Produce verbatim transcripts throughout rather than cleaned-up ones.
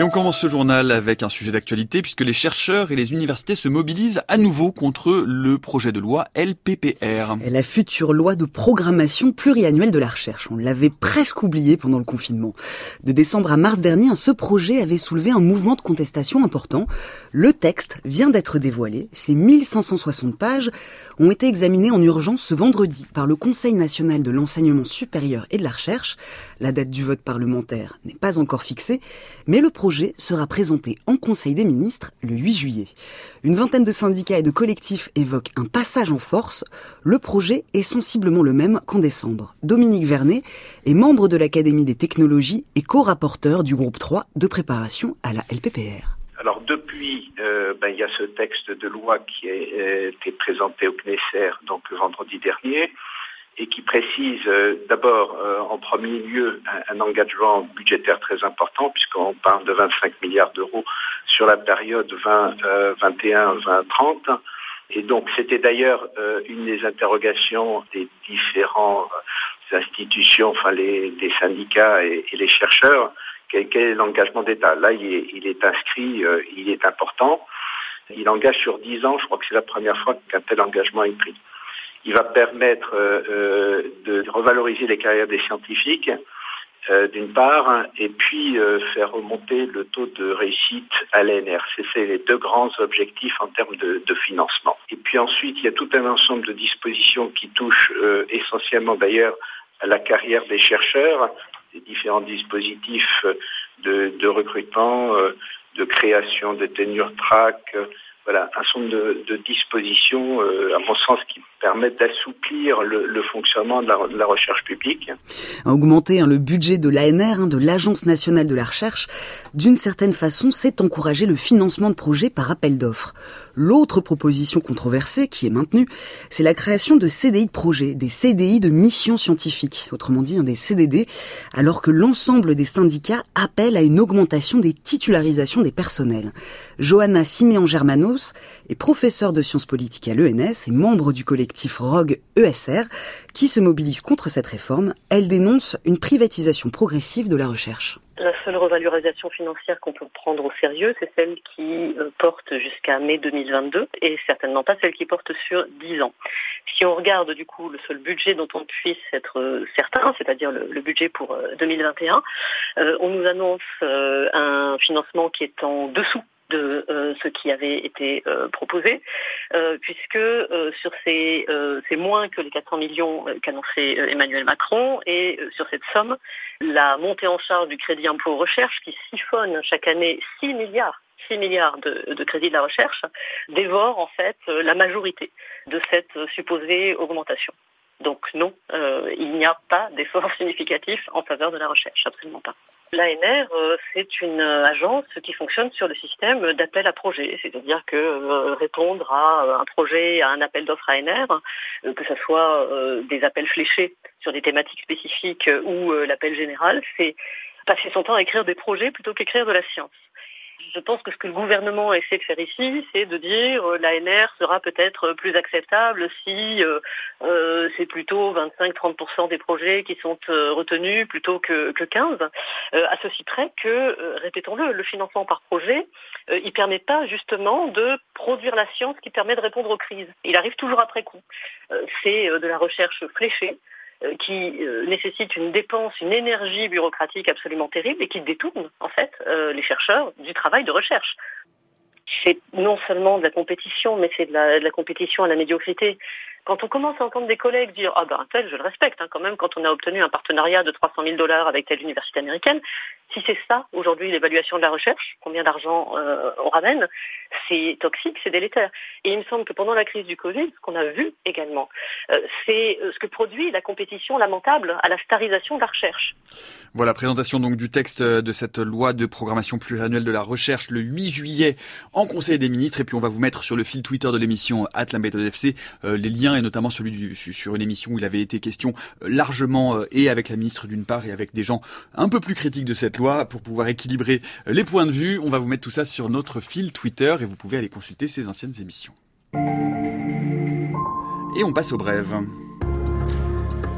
on commence ce journal avec un sujet d'actualité puisque les chercheurs et les universités se mobilisent à nouveau contre le projet de loi L P P R. Et la future loi de programmation pluriannuelle de la recherche. On l'avait presque oublié pendant le confinement. De décembre à mars dernier, ce projet avait soulevé un mouvement de contestation important. Le texte vient d'être dévoilé. Ces mille cinq cent soixante pages ont été examinées en urgence ce vendredi par le Conseil national de l'enseignement supérieur et de la recherche. La date du vote parlementaire n'est pas encore fixée, mais le projet sera présenté en Conseil des ministres le huit juillet. Une vingtaine de syndicats et de collectifs évoquent un passage en force. Le projet est sensiblement le même qu'en décembre. Dominique Vernet est membre de l'Académie des technologies et co-rapporteur du groupe trois de préparation à la L P P R. Alors depuis, euh, ben, il y a ce texte de loi qui a euh, été présenté au Knesset donc le vendredi dernier, et qui précise euh, d'abord, euh, en premier lieu, un, un engagement budgétaire très important, puisqu'on parle de vingt-cinq milliards d'euros sur la période vingt vingt et un vingt trente. Et donc, c'était d'ailleurs euh, une des interrogations des différentes institutions, enfin les, des syndicats et, et les chercheurs, quel, quel est l'engagement d'État. Là, il est, il est inscrit, euh, il est important. Il engage sur dix ans, je crois que c'est la première fois qu'un tel engagement est pris. Il va permettre euh, de revaloriser les carrières des scientifiques, euh, d'une part, et puis euh, faire remonter le taux de réussite à l'A N R. C'est, c'est les deux grands objectifs en termes de, de financement. Et puis ensuite, il y a tout un ensemble de dispositions qui touchent euh, essentiellement d'ailleurs à la carrière des chercheurs, des différents dispositifs de, de recrutement, euh, de création de tenure track, euh, Voilà, un certain nombre de, de dispositions, euh, à mon sens, qui permettent d'assouplir le, le fonctionnement de la, de la recherche publique. Augmenter hein, le budget de l'A N R, hein, de l'Agence nationale de la recherche, d'une certaine façon, c'est encourager le financement de projets par appel d'offres. L'autre proposition controversée, qui est maintenue, c'est la création de C D I de projets, des C D I de mission scientifique, autrement dit hein, des C D D, alors que l'ensemble des syndicats appellent à une augmentation des titularisations des personnels. Johanna Siméon-Germanos est professeure de sciences politiques à l'E N S et membre du collectif Rogue E S R, qui se mobilise contre cette réforme. Elle dénonce une privatisation progressive de la recherche. La seule revalorisation financière qu'on peut prendre au sérieux, c'est celle qui porte jusqu'à mai deux mille vingt-deux et certainement pas celle qui porte sur dix ans. Si on regarde du coup le seul budget dont on puisse être certain, c'est-à-dire le, le budget pour deux mille vingt et un, euh, on nous annonce euh, un financement qui est en dessous de euh, ce qui avait été euh, proposé, euh, puisque euh, sur ces, euh, c'est moins que les quatre cents millions euh, qu'annonçait euh, Emmanuel Macron, et euh, sur cette somme, la montée en charge du crédit impôt recherche, qui siphonne chaque année six milliards de, de crédits de la recherche, dévore en fait euh, la majorité de cette euh, supposée augmentation. Donc non, euh, il n'y a pas d'effort significatif en faveur de la recherche, absolument pas. L'A N R, euh, c'est une agence qui fonctionne sur le système d'appel à projet, c'est-à-dire que euh, répondre à un projet, à un appel d'offres A N R, euh, que ce soit euh, des appels fléchés sur des thématiques spécifiques euh, ou euh, l'appel général, c'est passer son temps à écrire des projets plutôt qu'écrire de la science. Je pense que ce que le gouvernement essaie de faire ici, c'est de dire euh, l'A N R sera peut-être plus acceptable si euh, euh, c'est plutôt vingt-cinq à trente pour cent des projets qui sont euh, retenus plutôt que, que quinze. Euh, à ceci près que, euh, répétons-le, le financement par projet, euh, il permet pas justement de produire la science qui permet de répondre aux crises. Il arrive toujours après coup. Euh, c'est euh, de la recherche fléchée, qui euh, nécessite une dépense, une énergie bureaucratique absolument terrible et qui détourne en fait euh, les chercheurs du travail de recherche. C'est non seulement de la compétition, mais c'est de la, de la compétition à la médiocrité. Quand on commence à entendre des collègues dire « Ah ben tel, je le respecte hein, quand même, quand on a obtenu un partenariat de trois cent mille dollars avec telle université américaine », si c'est ça aujourd'hui l'évaluation de la recherche, combien d'argent euh, on ramène, c'est toxique, c'est délétère. Et il me semble que pendant la crise du Covid, ce qu'on a vu également, euh, c'est ce que produit la compétition lamentable à la starisation de la recherche. Voilà, présentation donc du texte de cette loi de programmation pluriannuelle de la recherche le huit juillet en Conseil des ministres. Et puis on va vous mettre sur le fil Twitter de l'émission arobase la méthode F C euh, les liens, et notamment celui du, sur une émission où il avait été question euh, largement euh, et avec la ministre d'une part et avec des gens un peu plus critiques de cette loi pour pouvoir équilibrer euh, les points de vue. On va vous mettre tout ça sur notre fil Twitter et vous pouvez aller consulter ces anciennes émissions. Et on passe aux brèves.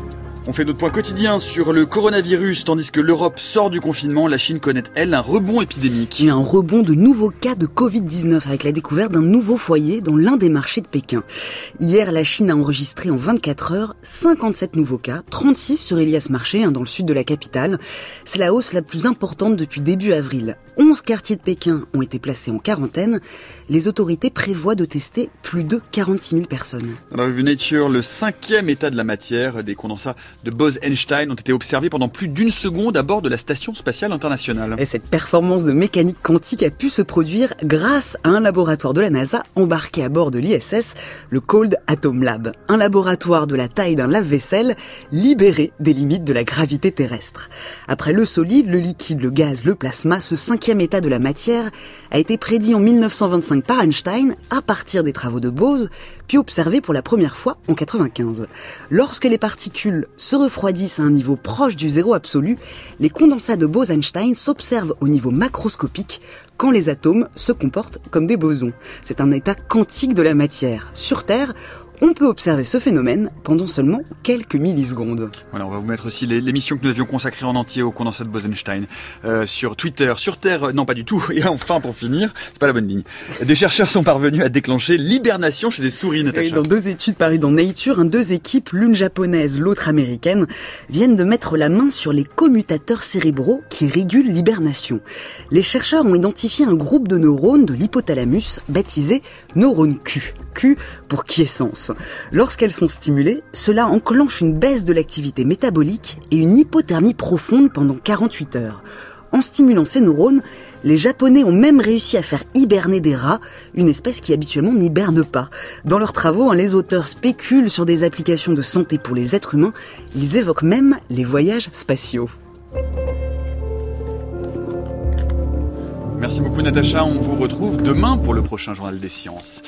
On fait notre point quotidien sur le coronavirus. Tandis que l'Europe sort du confinement, la Chine connaît, elle, un rebond épidémique. Il y a un rebond de nouveaux cas de covid dix-neuf avec la découverte d'un nouveau foyer dans l'un des marchés de Pékin. Hier, la Chine a enregistré en vingt-quatre heures cinquante-sept nouveaux cas, trente-six sur Elias Marché, hein, dans le sud de la capitale. C'est la hausse la plus importante depuis début avril. onze quartiers de Pékin ont été placés en quarantaine. Les autorités prévoient de tester plus de quarante-six mille personnes. Dans la revue Nature, le cinquième état de la matière, des condensats de Bose-Einstein ont été observés pendant plus d'une seconde à bord de la Station spatiale internationale. Et cette performance de mécanique quantique a pu se produire grâce à un laboratoire de la NASA embarqué à bord de l'I S S, le Cold Atom Lab. Un laboratoire de la taille d'un lave-vaisselle, libéré des limites de la gravité terrestre. Après le solide, le liquide, le gaz, le plasma, ce cinquième état de la matière a été prédit en mille neuf cent vingt-cinq par Einstein à partir des travaux de Bose, puis observé pour la première fois en quatre-vingt-quinze. Lorsque les particules se refroidissent à un niveau proche du zéro absolu, les condensats de Bose-Einstein s'observent au niveau macroscopique quand les atomes se comportent comme des bosons. C'est un état quantique de la matière. Sur Terre, on peut observer ce phénomène pendant seulement quelques millisecondes. Voilà, on va vous mettre aussi l'émission que nous avions consacrée en entier au condensat de Bose-Einstein euh, sur Twitter, sur Terre, euh, non pas du tout. Et enfin, pour finir, c'est pas la bonne ligne. Des chercheurs sont parvenus à déclencher l'hibernation chez des souris, Natacha. Et dans deux études parues dans Nature, hein, deux équipes, l'une japonaise, l'autre américaine, viennent de mettre la main sur les commutateurs cérébraux qui régulent l'hibernation. Les chercheurs ont identifié un groupe de neurones de l'hypothalamus baptisé neurone Q. Q pour quiescence. Lorsqu'elles sont stimulées, cela enclenche une baisse de l'activité métabolique et une hypothermie profonde pendant quarante-huit heures. En stimulant ces neurones, les Japonais ont même réussi à faire hiberner des rats, une espèce qui habituellement n'hiberne pas. Dans leurs travaux, les auteurs spéculent sur des applications de santé pour les êtres humains. Ils évoquent même les voyages spatiaux. Merci beaucoup Natacha, on vous retrouve demain pour le prochain Journal des Sciences.